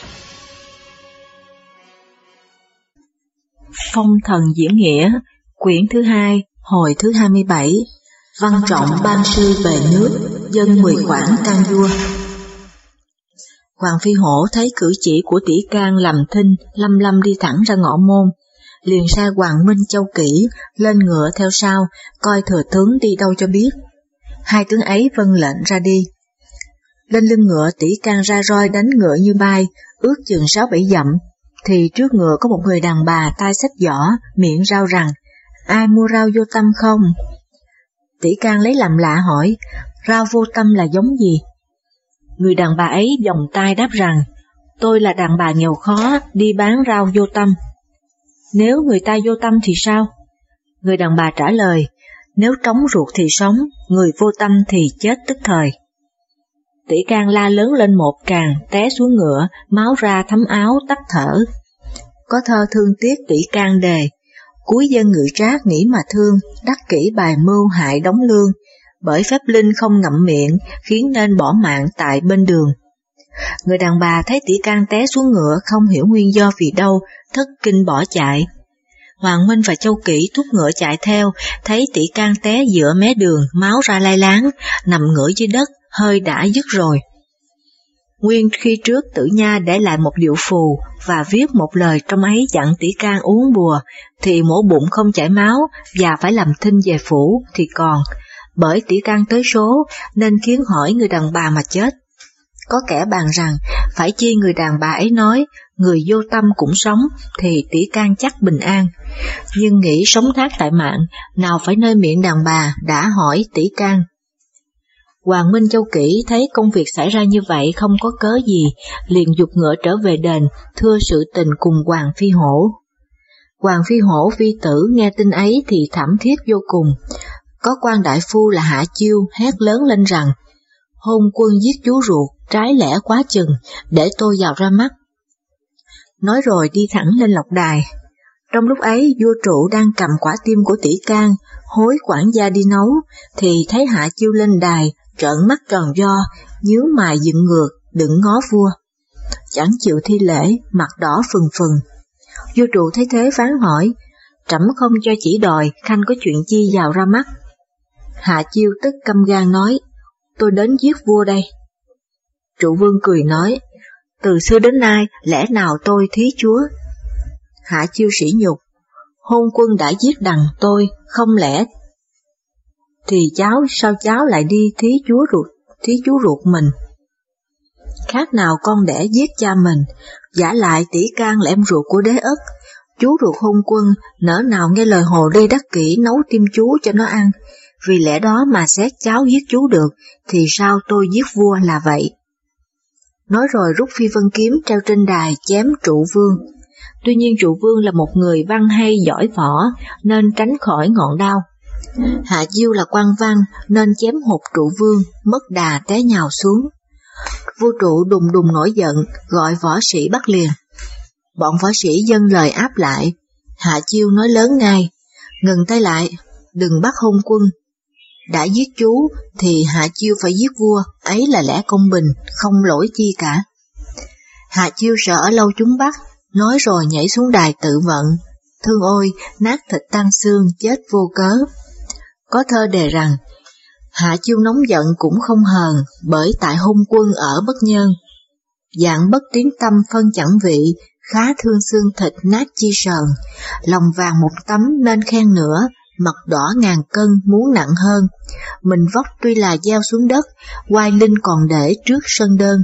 Phong thần diễn nghĩa, quyển thứ 2, hồi thứ 27, văn trọng ban sư về nước, dân 10 khoản can vua. Hoàng Phi Hổ thấy cử chỉ của Tỷ Can làm thinh, lâm lâm đi thẳng ra ngõ môn, liền sai Hoàng Minh Châu Kỷ lên ngựa theo sau, coi thừa tướng đi đâu cho biết. Hai tướng ấy vâng lệnh ra đi. Lên lưng ngựa, Tỷ Can ra roi đánh ngựa như bay, ước chừng 6-7 dặm, thì trước ngựa có một người đàn bà tay xách giỏ, miệng rao rằng, ai mua rau vô tâm không? Tỷ Can lấy làm lạ hỏi, rau vô tâm là giống gì? Người đàn bà ấy vòng tay đáp rằng, tôi là đàn bà nghèo khó, đi bán rau vô tâm. Nếu người ta vô tâm thì sao? Người đàn bà trả lời, nếu trống ruột thì sống, người vô tâm thì chết tức thời. Tỷ Can la lớn lên một tràng, té xuống ngựa, máu ra thấm áo, tắt thở. Có thơ thương tiếc Tỷ Can đề, cuối dân ngự trác nghĩ mà thương, đắc kỷ bài mưu hại đóng lương, bởi phép linh không ngậm miệng, khiến nên bỏ mạng tại bên đường. Người đàn bà thấy Tỷ Can té xuống ngựa không hiểu nguyên do vì đâu, thất kinh bỏ chạy. Hoàng Minh và Châu Kỷ thúc ngựa chạy theo, thấy Tỷ Can té giữa mé đường, máu ra lai láng, nằm ngửa dưới đất, hơi đã dứt rồi. Nguyên khi trước Tử Nha để lại một điệu phù và viết một lời trong ấy dặn Tỷ Can uống bùa, thì mổ bụng không chảy máu và phải làm thinh về phủ thì còn, bởi Tỷ Can tới số nên khiến hỏi người đàn bà mà chết. Có kẻ bàn rằng phải chi người đàn bà ấy nói người vô tâm cũng sống thì Tỷ Can chắc bình an, nhưng nghĩ sống thác tại mạng, nào phải nơi miệng đàn bà đã hỏi Tỷ Can. Hoàng Minh Châu Kỷ thấy công việc xảy ra như vậy không có cớ gì, liền giục ngựa trở về đền, thưa sự tình cùng Hoàng Phi Hổ. Hoàng Phi Hổ phi tử nghe tin ấy thì thảm thiết vô cùng. Có quan đại phu là Hạ Chiêu hét lớn lên rằng, hôn quân giết chú ruột, trái lẽ quá chừng, để tôi vào ra mắt. Nói rồi đi thẳng lên lộc đài. Trong lúc ấy vua Trụ đang cầm quả tim của Tỷ Can, hối quản gia đi nấu, thì thấy Hạ Chiêu lên đài, trợn mắt tròn vo, nhướng mày dựng ngược, đừng ngó vua. Chẳng chịu thi lễ, mặt đỏ phừng phừng. Vua Trụ thấy thế phán hỏi, trẫm không cho chỉ đòi, khanh có chuyện chi vào ra mắt? Hạ Chiêu tức căm gan nói, tôi đến giết vua đây. Trụ vương cười nói, từ xưa đến nay lẽ nào tôi thí chúa? Hạ Chiêu sỉ nhục, hôn quân đã giết đằng tôi, không lẽ thì sao cháu lại đi thí chú ruột mình? Khác nào con đẻ giết cha mình, giả lại Tỷ Can là em ruột của đế ất, chú ruột hôn quân nỡ nào nghe lời hồ ly đắc kỷ nấu tim chú cho nó ăn, vì lẽ đó mà xét cháu giết chú được, thì sao tôi giết vua là vậy. Nói rồi rút phi vân kiếm treo trên đài chém Trụ vương. Tuy nhiên Trụ vương là một người văn hay giỏi võ, nên tránh khỏi ngọn đao. Hạ Chiêu là quan văn, nên chém hụt Trụ vương, mất đà té nhào xuống. Vua Trụ đùng đùng nổi giận, gọi võ sĩ bắt liền. Bọn võ sĩ dâng lời áp lại. Hạ Chiêu nói lớn ngay, ngừng tay lại, đừng bắt hôn quân. Đã giết chú thì Hạ Chiêu phải giết vua, ấy là lẽ công bình, không lỗi chi cả. Hạ Chiêu sợ ở lâu chúng bắt, nói rồi nhảy xuống đài tự vận. Thương ôi, nát thịt tan xương, chết vô cớ. Có thơ đề rằng, Hạ Chiêu nóng giận cũng không hờn, bởi tại hôn quân ở bất nhân. Dạng bất tiếng tâm phân chẳng vị, khá thương xương thịt nát chi sờn. Lòng vàng một tấm nên khen nữa, mặt đỏ ngàn cân muốn nặng hơn. Mình vóc tuy là gieo xuống đất, oai linh còn để trước sân đơn.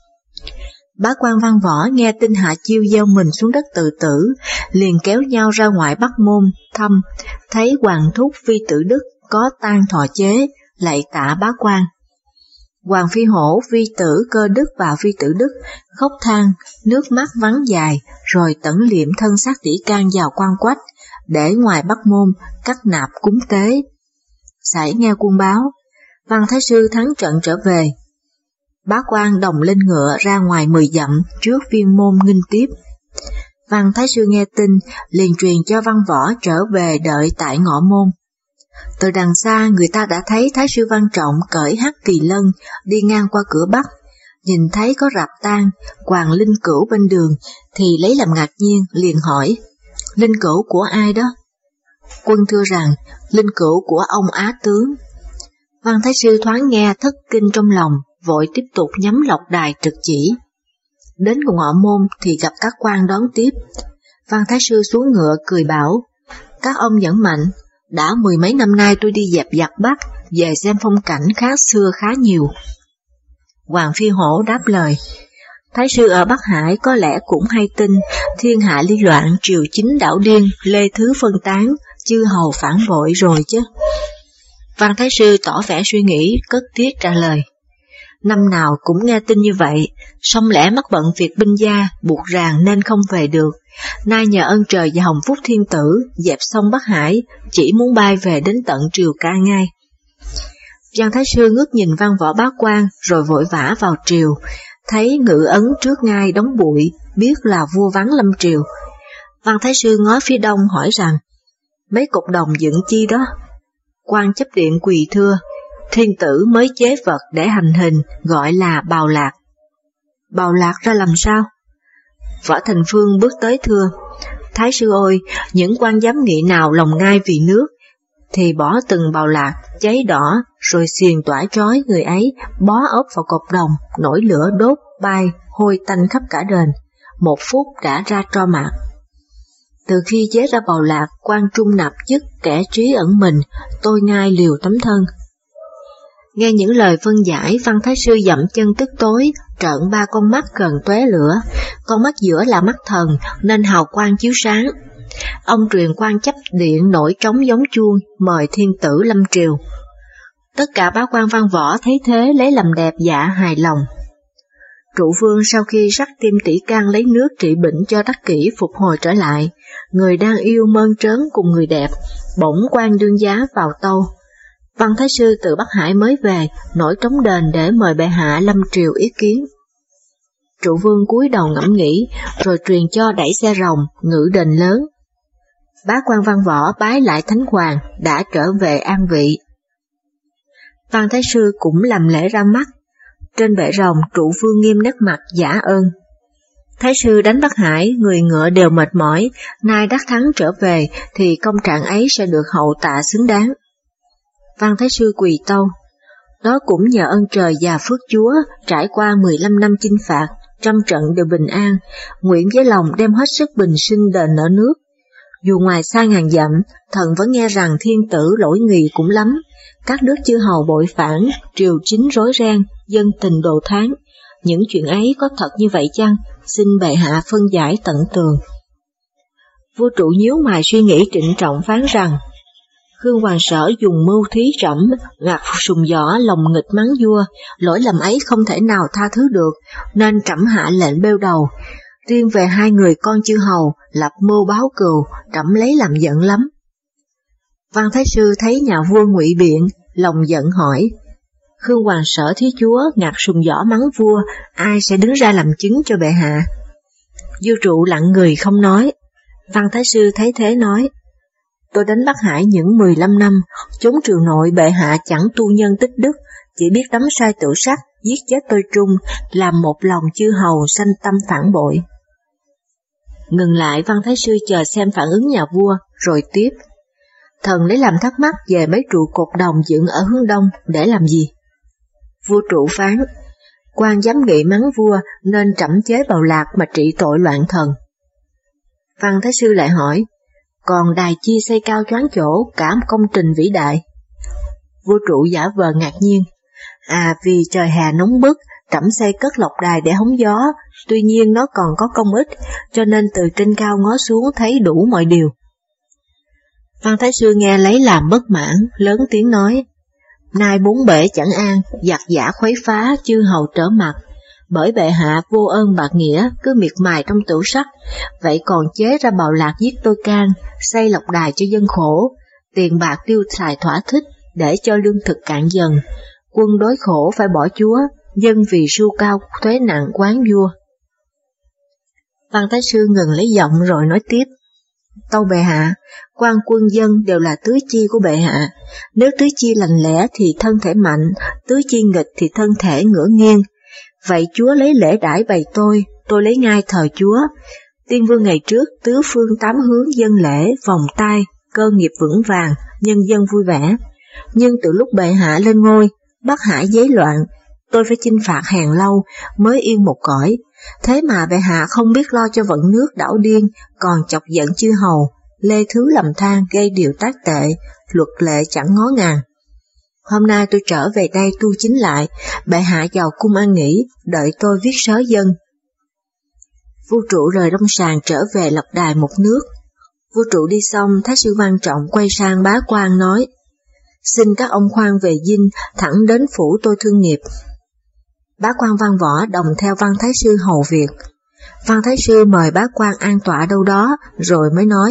Bá quan văn võ nghe tin Hạ Chiêu gieo mình xuống đất tự tử, liền kéo nhau ra ngoài Bắc Môn thăm, thấy Hoàng thúc Phi Tử Đức có tang thọ chế, lạy tạ bá quan. Hoàng Phi Hổ, Phi Tử Cơ Đức và Phi Tử Đức khóc than, nước mắt vắng dài, rồi tẩn liệm thân xác Tỷ Can vào quan quách, để ngoài Bắc Môn cắt nạp cúng tế. Sải nghe quân báo, Văn Thái Sư thắng trận trở về. Bá quan đồng lên ngựa ra ngoài 10 dặm trước Viên Môn nghinh tiếp. Văn Thái Sư nghe tin, liền truyền cho văn võ trở về đợi tại ngọ môn. Từ đằng xa người ta đã thấy Thái Sư Văn Trọng cởi hắc kỳ lân đi ngang qua cửa Bắc, nhìn thấy có rạp tang, Hoàng linh cữu bên đường thì lấy làm ngạc nhiên, liền hỏi, linh cữu của ai đó? Quân thưa rằng, linh cữu của ông Á tướng. Văn Thái Sư thoáng nghe thất kinh trong lòng, vội tiếp tục nhắm lộc đài trực chỉ. Đến Ngọ Môn thì gặp các quan đón tiếp. Văn Thái Sư xuống ngựa cười bảo, các ông nhẫn mạnh, đã 10 mấy năm nay tôi đi dẹp giặc Bắc, về xem phong cảnh khác xưa khá nhiều. Hoàng Phi Hổ đáp lời, Thái Sư ở Bắc Hải có lẽ cũng hay tin, thiên hạ ly loạn, triều chính đảo điên, lê thứ phân tán, chư hầu phản bội rồi chứ. Văn Thái Sư tỏ vẻ suy nghĩ, cất tiếc trả lời, năm nào cũng nghe tin như vậy, song lẽ mắc bận việc binh gia, buộc ràng nên không về được. Nay nhờ ơn trời và hồng phúc thiên tử, dẹp xong Bắc Hải, chỉ muốn bay về đến tận triều ca ngay. Văn Thái Sư ngước nhìn văn võ bá quan, rồi vội vã vào triều, thấy ngự ấn trước ngai đóng bụi, biết là vua vắng lâm triều. Văn Thái Sư ngó phía đông hỏi rằng, mấy cột đồng dựng chi đó? Quan chấp điện quỳ thưa, thiên tử mới chế vật để hành hình, gọi là bào lạc. Bào lạc ra làm sao? Võ Thành Phương bước tới thưa, Thái Sư ơi, những quan giám nghị nào lòng ngai vì nước, thì bỏ từng bào lạc, cháy đỏ, rồi xiềng tỏa trói người ấy, bó ốp vào cột đồng, nổi lửa đốt, bay, hôi tanh khắp cả đền, 1 phút đã ra tro mạc. Từ khi chế ra bào lạc, quan trung nạp chức, kẻ trí ẩn mình, tôi ngai liều tấm thân. Nghe những lời phân giải, Văn Thái Sư dậm chân tức tối, trợn 3 con mắt gần tóe lửa, con mắt giữa là mắt thần nên hào quang chiếu sáng. Ông truyền quan chấp điện nổi trống giống chuông, mời thiên tử lâm triều. Tất cả bá quan văn võ thấy thế lấy làm đẹp dạ hài lòng. Trụ vương sau khi rắc tim tỷ can lấy nước trị bệnh cho đắc kỷ phục hồi trở lại, người đang yêu mơn trớn cùng người đẹp, bỗng quan đương giá vào tâu. Văn Thái Sư từ Bắc Hải mới về, nổi trống đền để mời bệ hạ lâm triều ý kiến. Trụ vương cúi đầu ngẫm nghĩ, rồi truyền cho đẩy xe rồng, ngự đền lớn. Bá quan văn võ bái lại Thánh Hoàng, đã trở về an vị. Văn Thái Sư cũng làm lễ ra mắt. Trên bệ rồng, trụ vương nghiêm nét mặt giả ơn. Thái Sư đánh Bắc Hải, người ngựa đều mệt mỏi, nay đắc thắng trở về thì công trạng ấy sẽ được hậu tạ xứng đáng. Văn Thái Sư quỳ tâu, đó cũng nhờ ơn trời và phước Chúa, trải qua 15 năm chinh phạt, trăm trận đều bình an, nguyện với lòng đem hết sức bình sinh đền nợ nước. Dù ngoài xa ngàn dặm, thần vẫn nghe rằng thiên tử lỗi nghì cũng lắm, các nước chư hầu bội phản, triều chính rối ren, dân tình đồ tháng. Những chuyện ấy có thật như vậy chăng? Xin bệ hạ phân giải tận tường. Vua Trụ nhíu mày suy nghĩ trịnh trọng phán rằng, Khương Hoàng Sở dùng mưu thí trẫm, ngạc sùng võ lòng nghịch mắng vua, lỗi lầm ấy không thể nào tha thứ được, nên trẫm hạ lệnh bêu đầu. Riêng về 2 người con chư hầu, lập mưu báo cừu, trẫm lấy làm giận lắm. Văn Thái Sư thấy nhà vua ngụy biện, lòng giận hỏi, Khương Hoàng Sở thí chúa, ngạc sùng võ mắng vua, ai sẽ đứng ra làm chứng cho bệ hạ? Vua Trụ lặng người không nói. Văn Thái Sư thấy thế nói, tôi đánh Bắc Hải những 15 năm, chốn triều nội bệ hạ chẳng tu nhân tích đức, chỉ biết đắm sai tự sát, giết chết tôi trung, làm một lòng chư hầu sanh tâm phản bội. Ngừng lại, Văn Thái Sư chờ xem phản ứng nhà vua, rồi tiếp. Thần lấy làm thắc mắc về mấy trụ cột đồng dựng ở hướng đông để làm gì? Vua Trụ phán, quan giám nghị mắng vua nên trẫm chế bào lạc mà trị tội loạn thần. Văn Thái Sư lại hỏi, còn đài chi xây cao choáng chỗ, cả một công trình vĩ đại? Vua Trụ giả vờ ngạc nhiên, vì trời hè nóng bức, trẫm xây cất lộc đài để hóng gió, tuy nhiên nó còn có công ích, cho nên từ trên cao ngó xuống thấy đủ mọi điều. Văn Thái Sư nghe lấy làm bất mãn, lớn tiếng nói, nay 4 bể chẳng an, giặc giả khuấy phá, chư hầu trở mặt, bởi bệ hạ vô ơn bạc nghĩa, cứ miệt mài trong tửu sắc, vậy còn chế ra bào lạc giết Tôi Can, xây lộc đài cho dân khổ, tiền bạc tiêu xài thỏa thích, để cho lương thực cạn dần, quân đối khổ phải bỏ chúa, dân vì sưu cao thuế nặng quán vua. Văn Thái Sư ngừng lấy giọng rồi nói tiếp, tâu bệ hạ, quan quân dân đều là tứ chi của bệ hạ, nếu tứ chi lành lẽ thì thân thể mạnh, tứ chi nghịch thì thân thể ngửa nghiêng. vậy Chúa lấy lễ đãi bày tôi lấy ngai thờ Chúa. Tiên vương ngày trước tứ phương tám hướng dâng lễ, vòng tay, cơ nghiệp vững vàng, nhân dân vui vẻ. Nhưng từ lúc bệ hạ lên ngôi, Bắc Hải giấy loạn, tôi phải chinh phạt Hàn Lâu mới yên một cõi. Thế mà bệ hạ không biết lo cho vận nước đảo điên, còn chọc giận chư hầu, lê thứ lầm than gây điều tác tệ, luật lệ chẳng ngó ngàng. Hôm nay tôi trở về đây tu chính lại, bệ hạ vào cung an nghỉ, đợi tôi viết sớ dân. Vua Trụ rời Đông Sàng trở về lập đài một nước. Vua Trụ đi xong, Thái sư Văn Trọng quay sang bá quan nói, xin các ông khoan về dinh, thẳng đến phủ tôi thương nghiệp. Bá quan Văn Võ đồng theo Văn Thái sư hầu việc. Văn Thái sư mời bá quan an tọa đâu đó, rồi mới nói,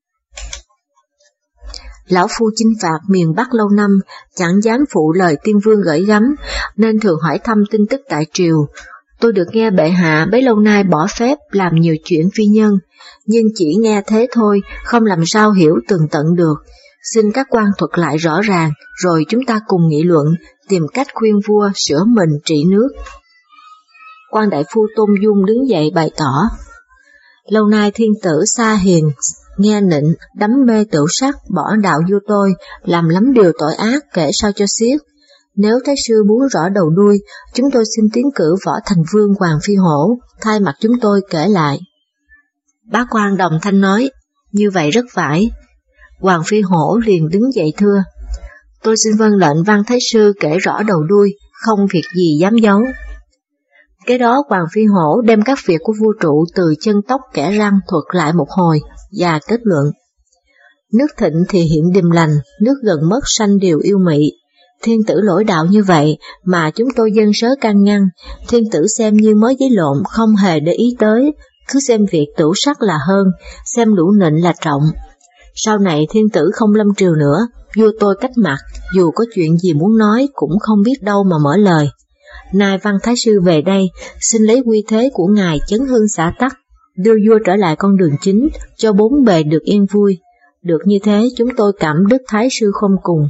lão phu chinh phạt miền Bắc lâu năm, chẳng dám phụ lời tiên vương gửi gắm, nên thường hỏi thăm tin tức tại triều. Tôi được nghe bệ hạ bấy lâu nay bỏ phép làm nhiều chuyện phi nhân, nhưng chỉ nghe thế thôi, không làm sao hiểu tường tận được. Xin các quan thuật lại rõ ràng, rồi chúng ta cùng nghị luận, tìm cách khuyên vua sửa mình trị nước. Quan đại phu Tôn Dung đứng dậy bày tỏ, lâu nay thiên tử Sa Hiền nghe nịnh, đắm mê tửu sắc, bỏ đạo vua tôi, làm lắm điều tội ác kể sao cho xiết. Nếu Thái sư muốn rõ đầu đuôi, chúng tôi xin tiến cử Võ Thành Vương Hoàng Phi Hổ, thay mặt chúng tôi kể lại. Bá quan đồng thanh nói, như vậy rất phải. Hoàng Phi Hổ liền đứng dậy thưa, tôi xin vâng lệnh Văn Thái sư kể rõ đầu đuôi, không việc gì dám giấu. Kế đó Hoàng Phi Hổ đem các việc của vua Trụ từ chân tóc kẻ răng thuật lại một hồi, và kết luận. Nước thịnh thì hiện điềm lành, nước gần mất sanh điều yêu mị. Thiên tử lỗi đạo như vậy mà chúng tôi dân sớ can ngăn, thiên tử xem như mới giấy lộn không hề để ý tới, cứ xem việc tửu sắc là hơn, xem lũ nịnh là trọng. Sau này thiên tử không lâm triều nữa, vua tôi cách mặt, dù có chuyện gì muốn nói cũng không biết đâu mà mở lời. Nay Văn Thái sư về đây, xin lấy quy thế của ngài chấn hưng xã tắc, đưa vua trở lại con đường chính, cho bốn bề được yên vui. Được như thế chúng tôi cảm đức Thái sư không cùng.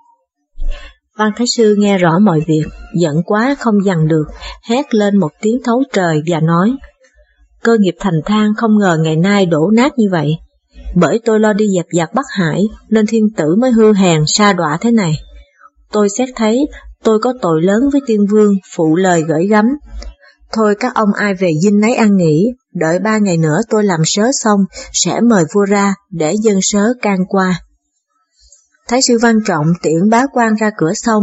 Văn Thái sư nghe rõ mọi việc, giận quá không dằn được, hét lên một tiếng thấu trời và nói, cơ nghiệp thành thang không ngờ ngày nay đổ nát như vậy. Bởi tôi lo đi dẹp giặc Bắc Hải, nên thiên tử mới hư hèn sa đọa thế này. Tôi xét thấy, tôi có tội lớn với tiên vương, phụ lời gửi gắm. Thôi các ông ai về dinh nấy ăn nghỉ, đợi 3 ngày nữa tôi làm sớ xong, sẽ mời vua ra, để dân sớ can qua. Thái sư Văn Trọng tiễn bá quan ra cửa xong,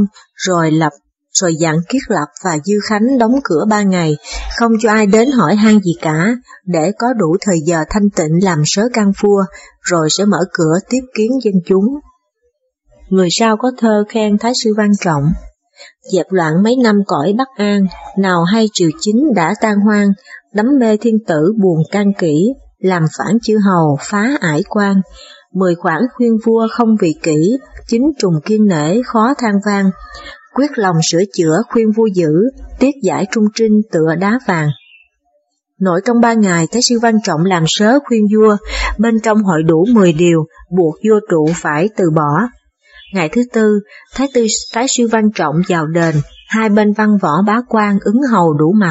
rồi dặn Kiết Lập và Dư Khánh đóng cửa 3 ngày, không cho ai đến hỏi han gì cả, để có đủ thời giờ thanh tịnh làm sớ can vua, rồi sẽ mở cửa tiếp kiến dân chúng. Người sau có thơ khen Thái sư Văn Trọng, dẹp loạn mấy năm cõi Bắc An, nào hay triều chính đã tan hoang, đắm mê thiên tử buồn can kỹ, làm phản chư hầu phá ải quan. 10 khoản khuyên vua không vì kỹ, 9 trùng kiên nể khó than vang. Quyết lòng sửa chữa khuyên vua giữ, tiết giải trung trinh tựa đá vàng. Nội trong 3 ngày, Thái sư Văn Trọng làm sớ khuyên vua, bên trong hội đủ 10 điều, buộc vua Trụ phải từ bỏ. Ngày thứ tư, Thái sư Văn Trọng vào đền, hai bên văn võ bá quan ứng hầu đủ mặt.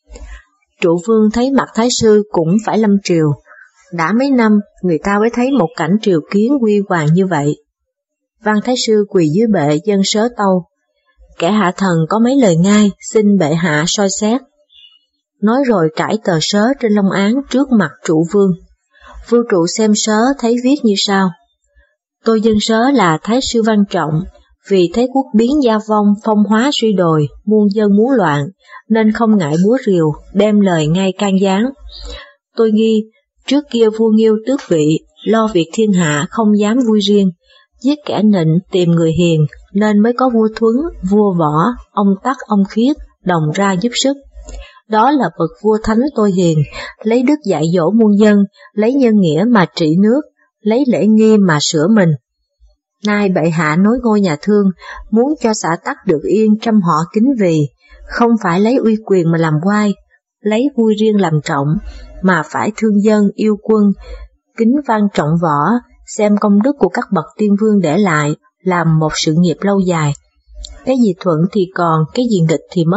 Trụ vương thấy mặt Thái sư cũng phải lâm triều. Đã mấy năm, người ta mới thấy một cảnh triều kiến huy hoàng như vậy. Văn Thái sư quỳ dưới bệ dâng sớ tâu. Kẻ hạ thần có mấy lời ngay, xin bệ hạ soi xét. Nói rồi trải tờ sớ trên long án trước mặt Trụ vương. Vua Trụ xem sớ thấy viết như sau. Tôi dâng sớ là Thái sư Văn Trọng, vì thế quốc biến gia vong, phong hóa suy đồi, muôn dân muốn loạn, nên không ngại búa rìu, đem lời ngay can gián. Tôi nghi, trước kia vua Nghiêu tước vị, lo việc thiên hạ không dám vui riêng, giết kẻ nịnh tìm người hiền, nên mới có vua Thuấn, vua Võ, ông Tắc, ông Khiết, đồng ra giúp sức. Đó là bậc vua thánh tôi hiền, lấy đức dạy dỗ muôn dân, lấy nhân nghĩa mà trị nước, lấy lễ nghi mà sửa mình. Nay bệ hạ nối ngôi nhà Thương, muốn cho xã tắc được yên trăm họ kính vì, không phải lấy uy quyền mà làm oai, lấy vui riêng làm trọng, mà phải thương dân yêu quân, kính văn trọng võ, xem công đức của các bậc tiên vương để lại, làm một sự nghiệp lâu dài. Cái gì thuận thì còn, cái gì nghịch thì mất.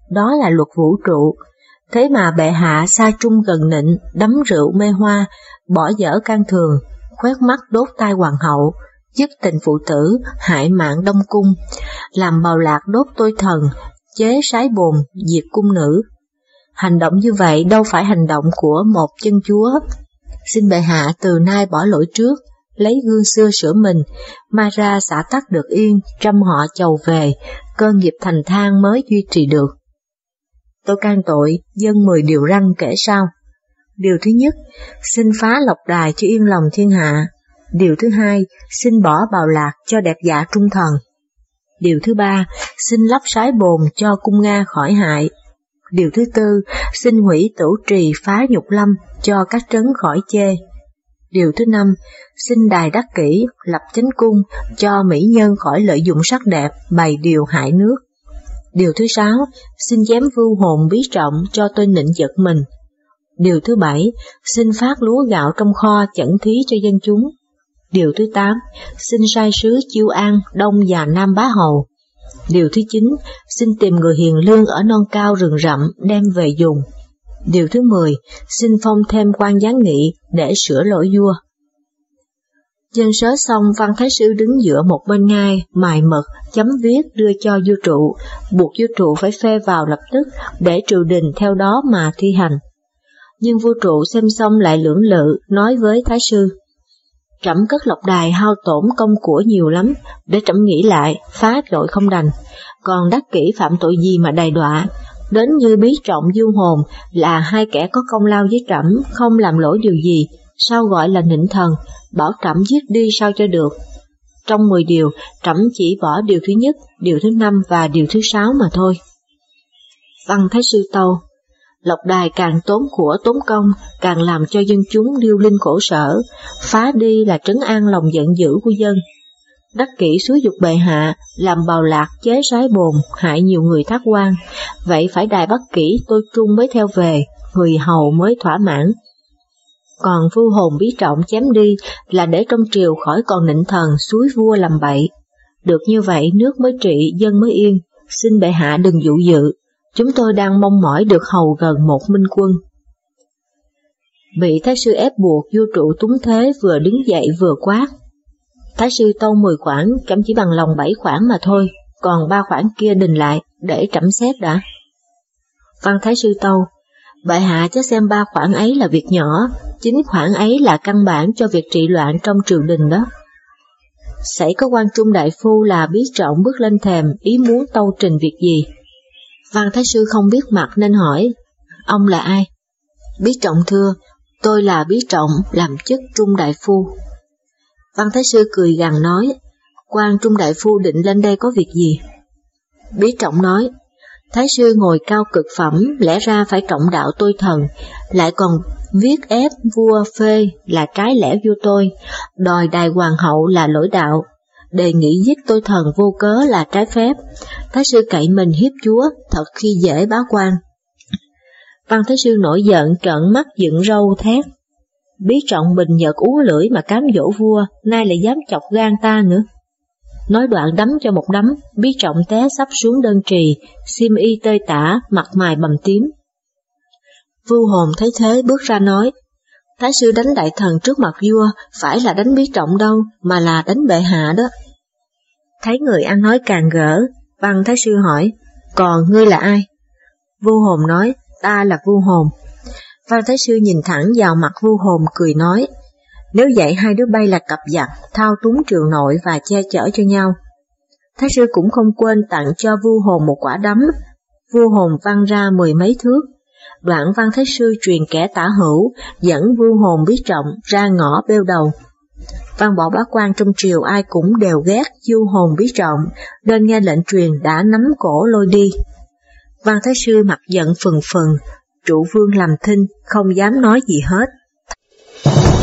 đó là luật vũ trụ. Thế mà bệ hạ sa trung gần nịnh, đắm rượu mê hoa, bỏ dở can thường, khoét mắt đốt tai hoàng hậu, dứt tình phụ tử, hại mạng Đông cung, làm bào lạc đốt tôi thần, chế sái bồn, diệt cung nữ. Hành động như vậy đâu phải hành động của một chân chúa. Xin bệ hạ từ nay bỏ lỗi trước, lấy gương xưa sửa mình, mai ra xã tắc được yên, trăm họ chầu về, cơ nghiệp thành thang mới duy trì được. Tôi can tội, dâng 10 điều răn kể sau. Điều thứ nhất, xin phá lộc đài cho yên lòng thiên hạ. Điều thứ hai, xin bỏ bào lạc cho đẹp dạ trung thần. Điều thứ ba, xin lắp sái bồn cho cung Nga khỏi hại. Điều thứ tư, xin hủy tửu trì phá nhục lâm cho các trấn khỏi chê. Điều thứ năm, xin đài đắc kỷ lập chánh cung cho mỹ nhân khỏi lợi dụng sắc đẹp bày điều hại nước. Điều thứ sáu, xin chém vưu hồn bí trọng cho tôi nịnh giật mình. Điều thứ bảy, xin phát lúa gạo trong kho chẩn thí cho dân chúng. Điều thứ 8, xin sai sứ chiêu an Đông và Nam Bá Hầu. Điều thứ 9, xin tìm người hiền lương ở non cao rừng rậm đem về dùng. Điều thứ 10, xin phong thêm quan giám nghị để sửa lỗi vua. Dân sớ xong, Văn Thái Sư đứng giữa một bên ngai, mài mực, chấm viết đưa cho vua trụ, buộc vua trụ phải phê vào lập tức để triều đình theo đó mà thi hành. Nhưng vua trụ xem xong lại lưỡng lự, nói với Thái Sư: Trẫm cất lộc đài hao tổn công của nhiều lắm, để trẫm nghĩ lại, phá tội không đành. Còn đắc kỷ phạm tội gì mà đày đọa? Đến như bí trọng du hồn là hai kẻ có công lao với trẫm, không làm lỗi điều gì, sao gọi là nịnh thần, bảo trẫm giết đi sao cho được. Trong 10 điều, trẫm chỉ bỏ điều thứ nhất, điều thứ 5 và điều thứ 6 mà thôi. Văn Thái Sư tâu: Lộc đài càng tốn của tốn công, càng làm cho dân chúng điêu linh khổ sở, phá đi là trấn an lòng giận dữ của dân. Đắc kỷ xúi giục bệ hạ, làm bào lạc chế sái bồn, hại nhiều người thác quan, vậy phải đài bắt kỷ tôi trung mới theo về, người hầu mới thỏa mãn. Còn vưu hồn bí trọng chém đi là để trong triều khỏi còn nịnh thần xúi vua làm bậy. Được như vậy nước mới trị, dân mới yên, xin bệ hạ đừng dụ dự. Chúng tôi đang mong mỏi được hầu gần một minh quân. Bị Thái Sư ép buộc, vua trụ túng thế vừa đứng dậy vừa quát: Thái Sư tâu 10 khoản, trẫm chỉ bằng lòng 7 khoản mà thôi, còn 3 khoản kia đình lại, để trẫm xét đã. Văn Thái Sư tâu: Bệ hạ chớ xem 3 khoản ấy là việc nhỏ, 9 khoản ấy là căn bản cho việc trị loạn trong triều đình đó. Xảy có quan trung đại phu là Bí Trọng bước lên thèm, ý muốn tâu trình việc gì. Văn Thái Sư không biết mặt nên hỏi: Ông là ai? Bí Trọng thưa: Tôi là Bí Trọng, làm chức trung đại phu. Văn Thái Sư cười gằn nói: Quan trung đại phu định lên đây có việc gì? Bí Trọng nói: Thái Sư ngồi cao cực phẩm, lẽ ra phải trọng đạo tôi thần, lại còn viết ép vua phê là trái lẽ vua tôi, đòi đài hoàng hậu là lỗi đạo, đề nghị giết tôi thần vô cớ là trái phép. Thái Sư cậy mình hiếp chúa, thật khi dễ bá quan. Văn Thái Sư nổi giận, trợn mắt dựng râu thét: Bí Trọng bình nhật uống lưỡi mà cám dỗ vua, nay lại dám chọc gan ta nữa. Nói đoạn đấm cho một đấm, Bí Trọng té sắp xuống đơn trì, xiêm y tơi tả, mặt mày bầm tím. Vưu Hồn thấy thế bước ra nói: Thái Sư đánh đại thần trước mặt vua, phải là đánh Bí Trọng đâu, mà là đánh bệ hạ đó. Thấy người ăn nói càng gỡ, Văn Thái Sư hỏi: Còn ngươi là ai? Vưu Hồn nói: Ta là Vưu Hồn. Văn Thái Sư nhìn thẳng vào mặt Vưu Hồn cười nói: Nếu vậy hai đứa bay là cặp giặc, thao túng triều nội và che chở cho nhau. Thái Sư cũng không quên tặng cho Vưu Hồn một quả đấm. Vưu Hồn văng ra 10 mấy thước. Đoạn Văn Thái Sư truyền kẻ tả hữu, dẫn Vưu Hồn Bí Trọng ra ngõ bêu đầu. Văn võ bá quan trong triều ai cũng đều ghét Vưu Hồn Bí Trọng, nên nghe lệnh truyền đã nắm cổ lôi đi. Văn Thái Sư mặt giận phừng phừng, trụ vương làm thinh, không dám nói gì hết.